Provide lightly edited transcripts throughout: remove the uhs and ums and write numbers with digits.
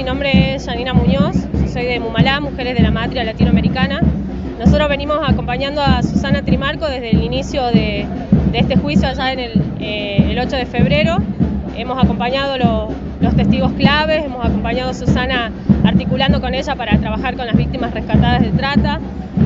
nombre es Janina Muñoz, soy de Mumalá, Mujeres de la Matria Latinoamericana. Nosotros venimos acompañando a Susana Trimarco desde el inicio de este juicio allá en el 8 de febrero. Hemos acompañado los testigos claves, hemos acompañado a Susana articulando con ella para trabajar con las víctimas rescatadas de trata.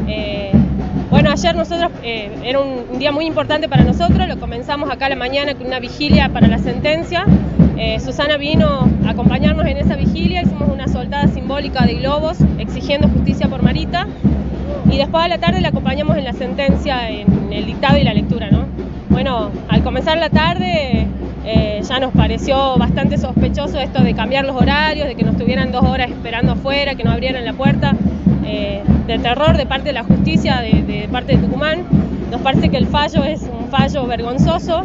Bueno, ayer nosotros, era un día muy importante para nosotros, lo comenzamos acá a la mañana con una vigilia para la sentencia. Susana vino a acompañarnos en esa vigilia, hicimos una soltada simbólica de globos exigiendo justicia por Marita y después a la tarde la acompañamos en la sentencia, en el dictado y la lectura, ¿no? Bueno, al comenzar la tarde ya nos pareció bastante sospechoso esto de cambiar los horarios, de que nos tuvieran 2 horas esperando afuera, que no abrieran la puerta, de terror de parte de la justicia, de parte de Tucumán. Nos parece que el fallo es un fallo vergonzoso,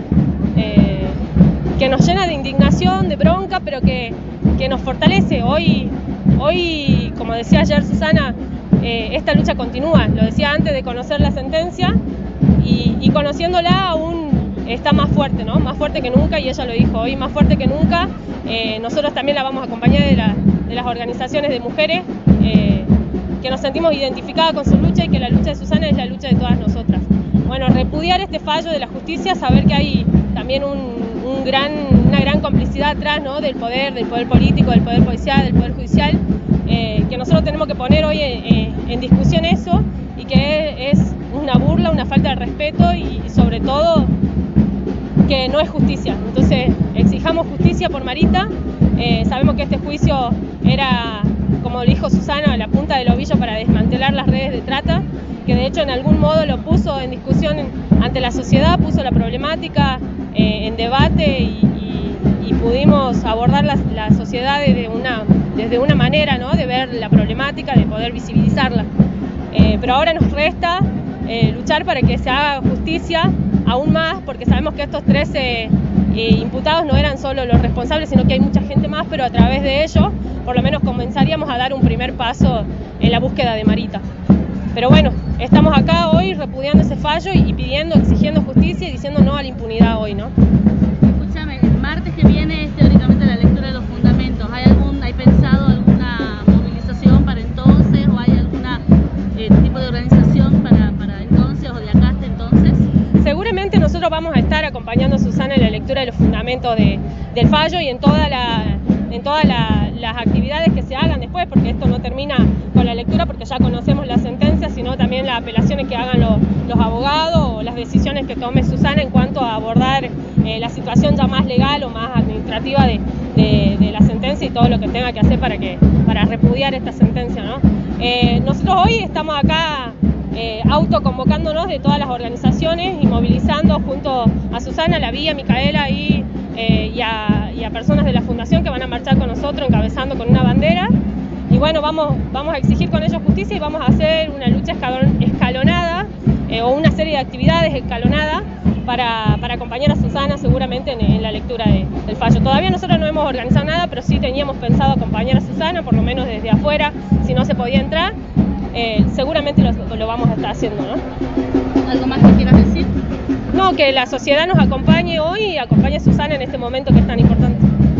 que nos llena de indignación, de bronca, pero que nos fortalece. Hoy, como decía ayer Susana, esta lucha continúa, lo decía antes de conocer la sentencia, y conociéndola aún está más fuerte, ¿no? Más fuerte que nunca, y ella lo dijo hoy, más fuerte que nunca. Nosotros también la vamos a acompañar de las organizaciones de mujeres, que nos sentimos identificadas con su lucha y que la lucha de Susana es la lucha de todas nosotras. Bueno, repudiar este fallo de la justicia, saber que hay también una gran complicidad atrás, ¿no? del poder político, del poder policial, del poder judicial, que nosotros tenemos que poner hoy en discusión eso, y que es una burla, una falta de respeto y sobre todo que no es justicia. Entonces exijamos justicia por Marita. Sabemos que este juicio era, como dijo Susana, la punta del ovillo para desmantelar las redes de trata, que de hecho en algún modo lo puso en discusión ante la sociedad, puso la problemática en debate y pudimos abordar la sociedad desde una manera, ¿no? de ver la problemática, de poder visibilizarla. Pero ahora nos resta luchar para que se haga justicia aún más, porque sabemos que estos 13 imputados no eran solo los responsables, sino que hay mucha gente más, pero a través de ellos por lo menos comenzaríamos a dar un primer paso en la búsqueda de Marita. Pero bueno, estamos acá hoy repudiando ese fallo y exigiendo justicia y diciendo no a la impunidad hoy, ¿no? Escúchame, el martes que viene es teóricamente la lectura de los fundamentos. ¿Hay pensado alguna movilización para entonces o hay algún tipo de organización para entonces o de acá hasta entonces? Seguramente nosotros vamos a estar acompañando a Susana en la lectura de los fundamentos del fallo y en todas las actividades que se hagan después, porque esto no termina con la lectura porque ya conocemos la sentencia, sino también las apelaciones que hagan los abogados o las decisiones que tome Susana en cuanto a abordar la situación ya más legal o más administrativa de la sentencia y todo lo que tenga que hacer para repudiar esta sentencia, ¿no? Nosotros hoy estamos acá autoconvocándonos de todas las organizaciones y movilizando junto a Susana, la Vía, Micaela y a personas de la Fundación que van a marchar con nosotros encabezando con una bandera. Y bueno, vamos a exigir con ellos justicia y vamos a hacer una lucha escalonada o una serie de actividades escalonadas para acompañar a Susana seguramente en la lectura del fallo. Todavía nosotros no hemos organizado nada, pero sí teníamos pensado acompañar a Susana, por lo menos desde afuera, si no se podía entrar. Seguramente lo vamos a estar haciendo, ¿no? ¿Algo más que quieras decir? No, que la sociedad nos acompañe hoy y acompañe a Susana en este momento que es tan importante.